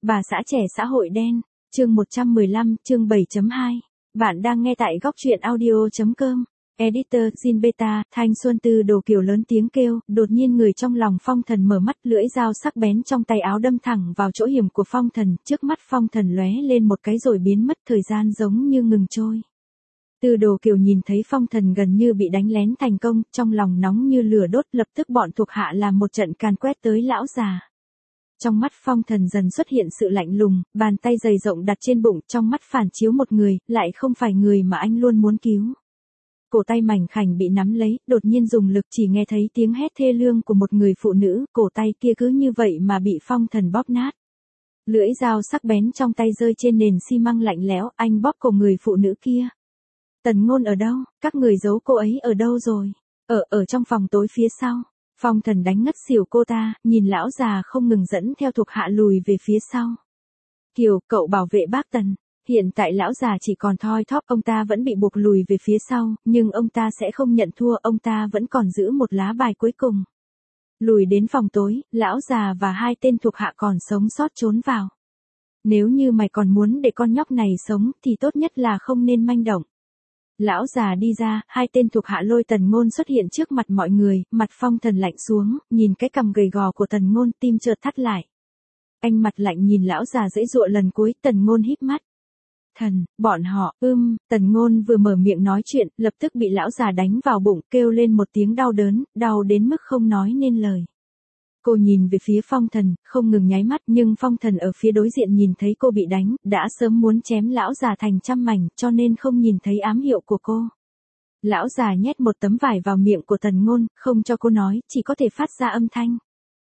Bà xã trẻ xã hội đen, chương 115, chương 7.2. Bạn đang nghe tại góc truyện audio.com. Editor, Jin Beta, Thanh Xuân Tư Đồ Kiều lớn tiếng kêu, đột nhiên người trong lòng Phong Thần mở mắt, lưỡi dao sắc bén trong tay áo đâm thẳng vào chỗ hiểm của Phong Thần, trước mắt Phong Thần lóe lên một cái rồi biến mất, thời gian giống như ngừng trôi. Tư Đồ Kiều nhìn thấy Phong Thần gần như bị đánh lén thành công, trong lòng nóng như lửa đốt, lập tức bọn thuộc hạ làm một trận càn quét tới lão già. Trong mắt Phong Thần dần xuất hiện sự lạnh lùng, bàn tay dày rộng đặt trên bụng, trong mắt phản chiếu một người, lại không phải người mà anh luôn muốn cứu. Cổ tay mảnh khảnh bị nắm lấy, đột nhiên dùng lực, chỉ nghe thấy tiếng hét thê lương của một người phụ nữ, cổ tay kia cứ như vậy mà bị Phong Thần bóp nát. Lưỡi dao sắc bén trong tay rơi trên nền xi măng lạnh lẽo, anh bóp cổ người phụ nữ kia. Tần Ngôn ở đâu, các người giấu cô ấy ở đâu rồi? Ở trong phòng tối phía sau. Phong Thần đánh ngất xỉu cô ta, nhìn lão già không ngừng dẫn theo thuộc hạ lùi về phía sau. Kiều, cậu bảo vệ bác Tần. Hiện tại lão già chỉ còn thoi thóp, ông ta vẫn bị buộc lùi về phía sau, nhưng ông ta sẽ không nhận thua, ông ta vẫn còn giữ một lá bài cuối cùng. Lùi đến phòng tối, lão già và hai tên thuộc hạ còn sống sót trốn vào. Nếu như mày còn muốn để con nhóc này sống thì tốt nhất là không nên manh động. Lão già đi ra, hai tên thuộc hạ lôi Tần Ngôn xuất hiện trước mặt mọi người, mặt Phong Thần lạnh xuống, nhìn cái cằm gầy gò của Tần Ngôn, tim chợt thắt lại. Anh mặt lạnh nhìn lão già giãy giụa lần cuối, Tần Ngôn híp mắt. Bọn họ, Tần Ngôn vừa mở miệng nói chuyện, lập tức bị lão già đánh vào bụng, kêu lên một tiếng đau đớn, đau đến mức không nói nên lời. Cô nhìn về phía Phong Thần, không ngừng nháy mắt, nhưng Phong Thần ở phía đối diện nhìn thấy cô bị đánh, đã sớm muốn chém lão già thành trăm mảnh, cho nên không nhìn thấy ám hiệu của cô. Lão già nhét một tấm vải vào miệng của Tần Ngôn, không cho cô nói, chỉ có thể phát ra âm thanh.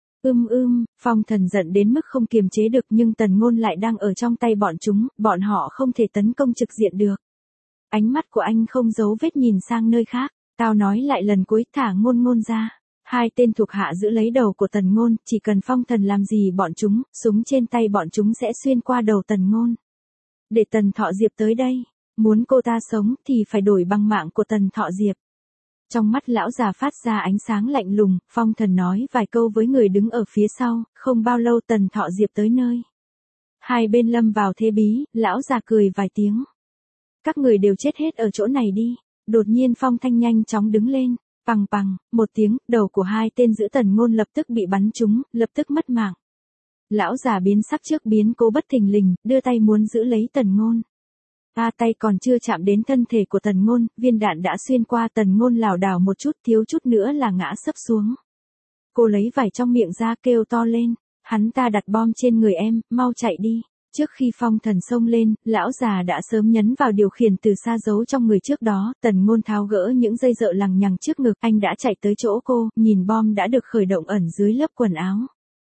Phong Thần giận đến mức không kiềm chế được, nhưng Tần Ngôn lại đang ở trong tay bọn chúng, bọn họ không thể tấn công trực diện được. Ánh mắt của anh không giấu vết nhìn sang nơi khác, tao nói lại lần cuối, thả Ngôn Ngôn ra. Hai tên thuộc hạ giữ lấy đầu của Tần Ngôn, chỉ cần Phong Thần làm gì bọn chúng, súng trên tay bọn chúng sẽ xuyên qua đầu Tần Ngôn. Để Tần Thọ Diệp tới đây, muốn cô ta sống thì phải đổi bằng mạng của Tần Thọ Diệp. Trong mắt lão già phát ra ánh sáng lạnh lùng, Phong Thần nói vài câu với người đứng ở phía sau, không bao lâu Tần Thọ Diệp tới nơi. Hai bên lâm vào thế bí, lão già cười vài tiếng. Các người đều chết hết ở chỗ này đi. Đột nhiên Phong Thanh nhanh chóng đứng lên. Pằng, một tiếng, đầu của hai tên giữ Tần Ngôn lập tức bị bắn trúng, lập tức mất mạng. Lão già biến sắc trước biến cố bất thình lình, đưa tay muốn giữ lấy Tần Ngôn. Tay còn chưa chạm đến thân thể của Tần Ngôn, viên đạn đã xuyên qua, Tần Ngôn lảo đảo một chút, thiếu chút nữa là ngã sấp xuống. Cô lấy vải trong miệng ra, kêu to lên, hắn ta đặt bom trên người em, mau chạy đi. Trước khi Phong Thần xông lên, lão già đã sớm nhấn vào điều khiển từ xa giấu trong người trước đó, Tần Ngôn tháo gỡ những dây dợ lằng nhằng trước ngực, anh đã chạy tới chỗ cô, nhìn bom đã được khởi động ẩn dưới lớp quần áo.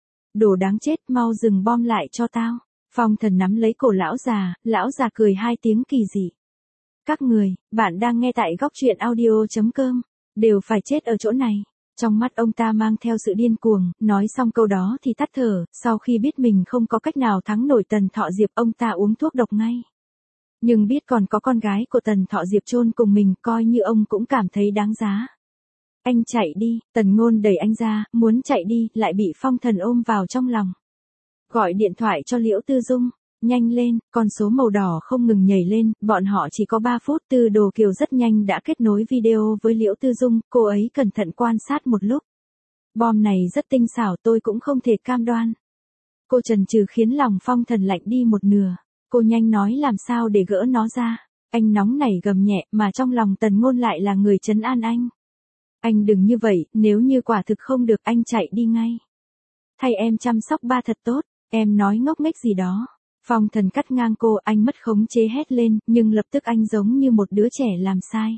Đồ đáng chết, mau dừng bom lại cho tao. Phong Thần nắm lấy cổ lão già cười hai tiếng kỳ dị. Các người, bạn đang nghe tại góc truyện audio.com, đều phải chết ở chỗ này. Trong mắt ông ta mang theo sự điên cuồng, nói xong câu đó thì tắt thở, sau khi biết mình không có cách nào thắng nổi Tần Thọ Diệp, ông ta uống thuốc độc ngay. Nhưng biết còn có con gái của Tần Thọ Diệp chôn cùng mình, coi như ông cũng cảm thấy đáng giá. Anh chạy đi, Tần Ngôn đẩy anh ra, muốn chạy đi, lại bị Phong Thần ôm vào trong lòng. Gọi điện thoại cho Liễu Tư Dung, nhanh lên, con số màu đỏ không ngừng nhảy lên, bọn họ chỉ có 3 phút, Tư Đồ Kiều rất nhanh đã kết nối video với Liễu Tư Dung, cô ấy cẩn thận quan sát một lúc. Bom này rất tinh xảo, tôi cũng không thể cam đoan. Cô chần chừ khiến lòng Phong Thần lạnh đi một nửa, cô nhanh nói làm sao để gỡ nó ra. Anh nóng nảy gầm nhẹ, mà trong lòng Tần Ngôn lại là người trấn an anh. Anh đừng như vậy, nếu như quả thực không được anh chạy đi ngay. Thay em chăm sóc ba thật tốt, em nói ngốc nghếch gì đó. Phong Thần cắt ngang cô, anh mất khống chế hét lên, nhưng lập tức anh giống như một đứa trẻ làm sai.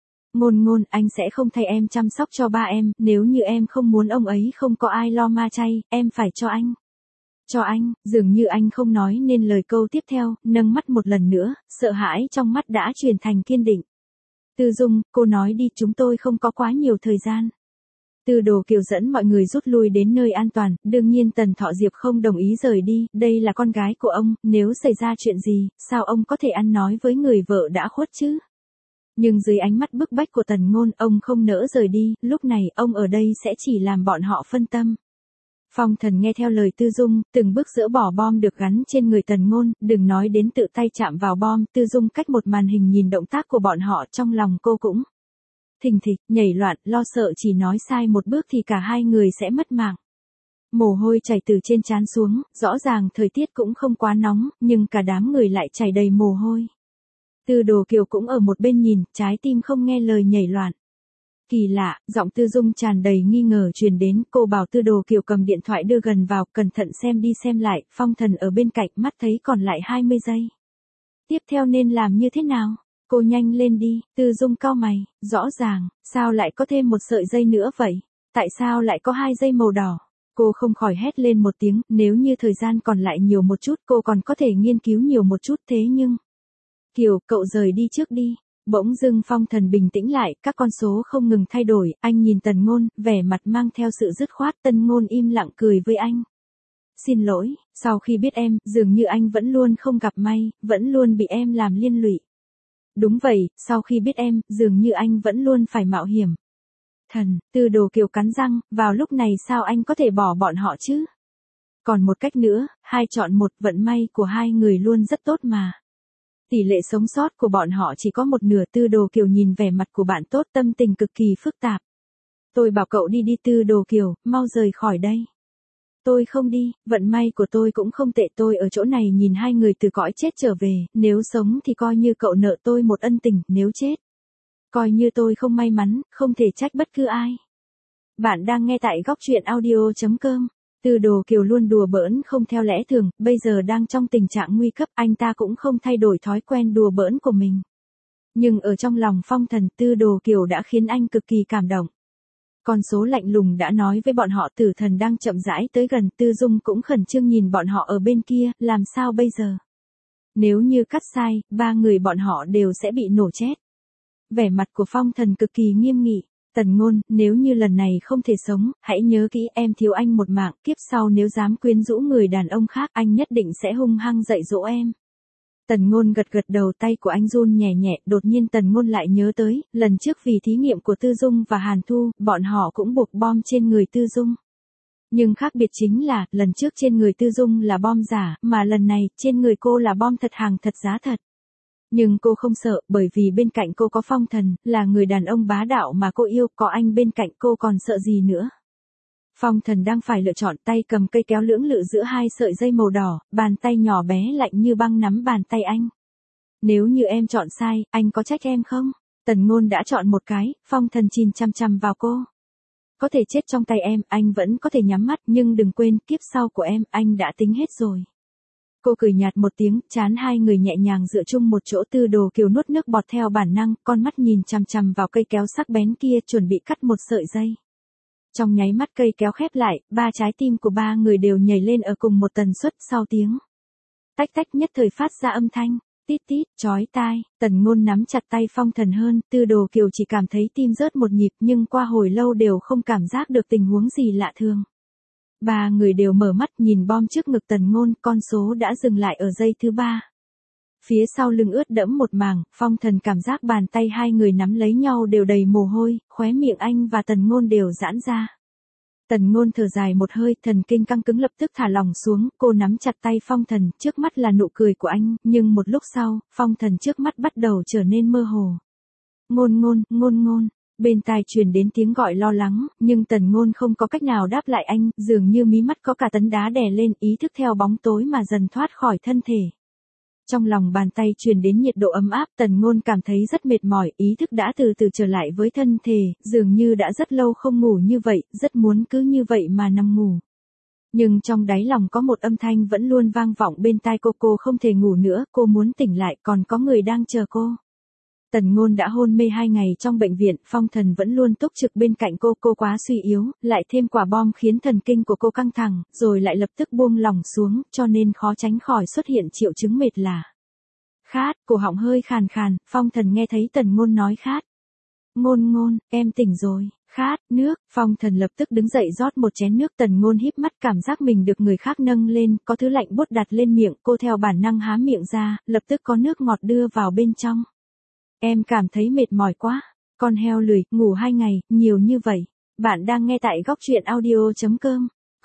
Ngôn, anh sẽ không thay em chăm sóc cho ba em, nếu như em không muốn ông ấy không có ai lo ma chay, em phải cho anh. Cho anh, dường như anh không nói nên lời câu tiếp theo, nâng mắt một lần nữa, sợ hãi trong mắt đã chuyển thành kiên định. Tư Dung, cô nói đi, chúng tôi không có quá nhiều thời gian. Tư Đồ Kiều dẫn mọi người rút lui đến nơi an toàn, đương nhiên Tần Thọ Diệp không đồng ý rời đi, đây là con gái của ông, nếu xảy ra chuyện gì, sao ông có thể ăn nói với người vợ đã khuất chứ? Nhưng dưới ánh mắt bức bách của Tần Ngôn, ông không nỡ rời đi, lúc này ông ở đây sẽ chỉ làm bọn họ phân tâm. Phong Thần nghe theo lời Tư Dung, từng bước dỡ bỏ bom được gắn trên người Tần Ngôn, đừng nói đến tự tay chạm vào bom, Tư Dung cách một màn hình nhìn động tác của bọn họ trong lòng cô cũng thình thịch, nhảy loạn, lo sợ chỉ nói sai một bước thì cả hai người sẽ mất mạng. Mồ hôi chảy từ trên trán xuống, rõ ràng thời tiết cũng không quá nóng, nhưng cả đám người lại chảy đầy mồ hôi. Tư Đồ Kiều cũng ở một bên nhìn, trái tim không nghe lời nhảy loạn. Kỳ lạ, giọng Tư Dung tràn đầy nghi ngờ truyền đến, cô bảo Tư Đồ Kiều cầm điện thoại đưa gần vào, cẩn thận xem đi xem lại, Phong Thần ở bên cạnh mắt thấy còn lại 20 giây. Tiếp theo nên làm như thế nào? Cô nhanh lên đi, Tư Dung cau mày, rõ ràng, sao lại có thêm một sợi dây nữa vậy? Tại sao lại có 2 dây màu đỏ? Cô không khỏi hét lên một tiếng, nếu như thời gian còn lại nhiều một chút cô còn có thể nghiên cứu nhiều một chút thế nhưng... Kiều, cậu rời đi trước đi. Bỗng dưng Phong Thần bình tĩnh lại, các con số không ngừng thay đổi, anh nhìn Tần Ngôn, vẻ mặt mang theo sự dứt khoát, Tần Ngôn im lặng cười với anh. Xin lỗi, sau khi biết em, dường như anh vẫn luôn không gặp may, vẫn luôn bị em làm liên lụy. Đúng vậy, sau khi biết em, dường như anh vẫn luôn phải mạo hiểm. Thần, Tư Đồ Kiều cắn răng, vào lúc này sao anh có thể bỏ bọn họ chứ? Còn một cách nữa, 2 chọn 1, vận may của hai người luôn rất tốt mà. Tỷ lệ sống sót của bọn họ chỉ có một nửa. Tư Đồ Kiều nhìn vẻ mặt của bạn tốt, tâm tình cực kỳ phức tạp. Tôi bảo cậu đi đi Tư Đồ Kiều, mau rời khỏi đây. Tôi không đi, vận may của tôi cũng không tệ, tôi ở chỗ này nhìn hai người từ cõi chết trở về, nếu sống thì coi như cậu nợ tôi một ân tình, nếu chết. Coi như tôi không may mắn, không thể trách bất cứ ai. Bạn đang nghe tại góc truyện audio.com. Tư Đồ Kiều luôn đùa bỡn không theo lẽ thường, bây giờ đang trong tình trạng nguy cấp, anh ta cũng không thay đổi thói quen đùa bỡn của mình. Nhưng ở trong lòng Phong Thần, Tư Đồ Kiều đã khiến anh cực kỳ cảm động. Con số lạnh lùng đã nói với bọn họ Tử Thần đang chậm rãi tới gần, Tư Dung cũng khẩn trương nhìn bọn họ ở bên kia, làm sao bây giờ? Nếu như cắt sai, 3 người bọn họ đều sẽ bị nổ chết. Vẻ mặt của Phong Thần cực kỳ nghiêm nghị. Tần Ngôn, nếu như lần này không thể sống, hãy nhớ kỹ em thiếu anh một mạng, kiếp sau nếu dám quyến rũ người đàn ông khác, anh nhất định sẽ hung hăng dạy dỗ em. Tần Ngôn gật gật đầu, tay của anh run nhẹ nhẹ, đột nhiên Tần Ngôn lại nhớ tới, lần trước vì thí nghiệm của Tư Dung và Hàn Thu, bọn họ cũng buộc bom trên người Tư Dung. Nhưng khác biệt chính là, lần trước trên người Tư Dung là bom giả, mà lần này, trên người cô là bom thật, hàng thật giá thật. Nhưng cô không sợ, bởi vì bên cạnh cô có Phong Thần, là người đàn ông bá đạo mà cô yêu, có anh bên cạnh cô còn sợ gì nữa. Phong Thần đang phải lựa chọn, tay cầm cây kéo lưỡng lự giữa 2 sợi dây màu đỏ, bàn tay nhỏ bé lạnh như băng nắm bàn tay anh. Nếu như em chọn sai, anh có trách em không? Tần Ngôn đã chọn một cái, Phong Thần nhìn chằm chằm vào cô. Có thể chết trong tay em, anh vẫn có thể nhắm mắt, nhưng đừng quên, kiếp sau của em, anh đã tính hết rồi. Cô cười nhạt một tiếng, chán hai người nhẹ nhàng dựa chung một chỗ. Tư Đồ Kiều nuốt nước bọt theo bản năng, con mắt nhìn chằm chằm vào cây kéo sắc bén kia, chuẩn bị cắt một sợi dây. Trong nháy mắt cây kéo khép lại, 3 trái tim của 3 người đều nhảy lên ở cùng một tần suất, sau tiếng tách tách nhất thời phát ra âm thanh tít tít chói tai. Tần Ngôn nắm chặt tay Phong Thần hơn, Tư Đồ Kiều chỉ cảm thấy tim rớt một nhịp, nhưng qua hồi lâu đều không cảm giác được tình huống gì lạ thường. 3 người đều mở mắt nhìn bom trước ngực Tần Ngôn, con số đã dừng lại ở giây thứ 3. Phía sau lưng ướt đẫm một mảng, Phong Thần cảm giác bàn tay hai người nắm lấy nhau đều đầy mồ hôi, khóe miệng anh và Tần Ngôn đều giãn ra. Tần Ngôn thở dài một hơi, thần kinh căng cứng lập tức thả lỏng xuống, cô nắm chặt tay Phong Thần, trước mắt là nụ cười của anh, nhưng một lúc sau, Phong Thần trước mắt bắt đầu trở nên mơ hồ. Ngôn Ngôn, Ngôn Ngôn. Bên tai truyền đến tiếng gọi lo lắng, nhưng Tần Ngôn không có cách nào đáp lại anh, dường như mí mắt có cả tấn đá đè lên, ý thức theo bóng tối mà dần thoát khỏi thân thể. Trong lòng bàn tay truyền đến nhiệt độ ấm áp, Tần Ngôn cảm thấy rất mệt mỏi, ý thức đã từ từ trở lại với thân thể, dường như đã rất lâu không ngủ như vậy, rất muốn cứ như vậy mà nằm ngủ. Nhưng trong đáy lòng có một âm thanh vẫn luôn vang vọng bên tai cô không thể ngủ nữa, cô muốn tỉnh lại, còn có người đang chờ cô. Tần Ngôn đã hôn mê 2 ngày trong bệnh viện, Phong Thần vẫn luôn túc trực bên cạnh cô quá suy yếu, lại thêm quả bom khiến thần kinh của cô căng thẳng, rồi lại lập tức buông lỏng xuống, cho nên khó tránh khỏi xuất hiện triệu chứng mệt lả. Khát, cổ họng hơi khàn khàn, Phong Thần nghe thấy Tần Ngôn nói khát. Ngôn Ngôn, em tỉnh rồi, khát, nước, Phong Thần lập tức đứng dậy rót một chén nước. Tần Ngôn híp mắt cảm giác mình được người khác nâng lên, có thứ lạnh buốt đặt lên miệng, cô theo bản năng há miệng ra, lập tức có nước ngọt đưa vào bên trong. Em cảm thấy mệt mỏi quá. Con heo lười, ngủ 2 ngày, nhiều như vậy. Bạn đang nghe tại góc truyện audio.com.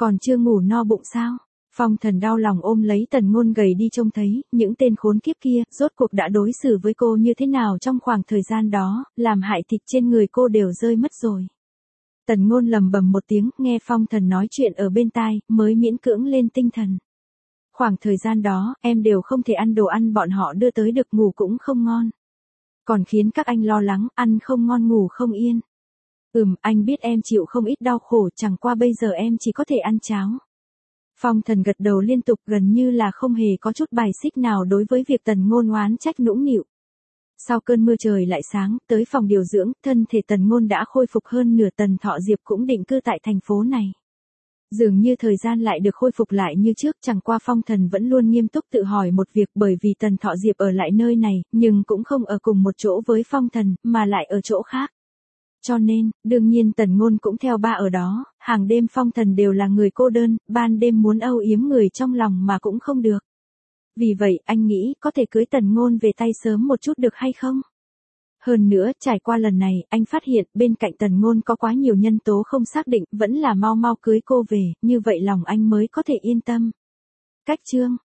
Còn chưa ngủ no bụng sao? Phong Thần đau lòng ôm lấy Tần Ngôn gầy đi trông thấy, những tên khốn kiếp kia, rốt cuộc đã đối xử với cô như thế nào trong khoảng thời gian đó, làm hại thịt trên người cô đều rơi mất rồi. Tần Ngôn lầm bầm một tiếng, nghe Phong Thần nói chuyện ở bên tai, mới miễn cưỡng lên tinh thần. Khoảng thời gian đó, em đều không thể ăn đồ ăn bọn họ đưa tới được, ngủ cũng không ngon. Còn khiến các anh lo lắng, ăn không ngon ngủ không yên. Anh biết em chịu không ít đau khổ, chẳng qua bây giờ em chỉ có thể ăn cháo. Phong Thần gật đầu liên tục, gần như là không hề có chút bài xích nào đối với việc Tần Ngôn oán trách nũng nịu. Sau cơn mưa trời lại sáng, tới phòng điều dưỡng, thân thể Tần Ngôn đã khôi phục hơn nửa. Tần Thọ Diệp cũng định cư tại thành phố này. Dường như thời gian lại được khôi phục lại như trước, chẳng qua Phong Thần vẫn luôn nghiêm túc tự hỏi một việc, bởi vì Tần Thọ Diệp ở lại nơi này, nhưng cũng không ở cùng một chỗ với Phong Thần, mà lại ở chỗ khác. Cho nên, đương nhiên Tần Ngôn cũng theo ba ở đó, hàng đêm Phong Thần đều là người cô đơn, ban đêm muốn âu yếm người trong lòng mà cũng không được. Vì vậy, anh nghĩ có thể cưới Tần Ngôn về tay sớm một chút được hay không? Hơn nữa, trải qua lần này, anh phát hiện bên cạnh Tần Ngôn có quá nhiều nhân tố không xác định, vẫn là mau mau cưới cô về, như vậy lòng anh mới có thể yên tâm. Cách chương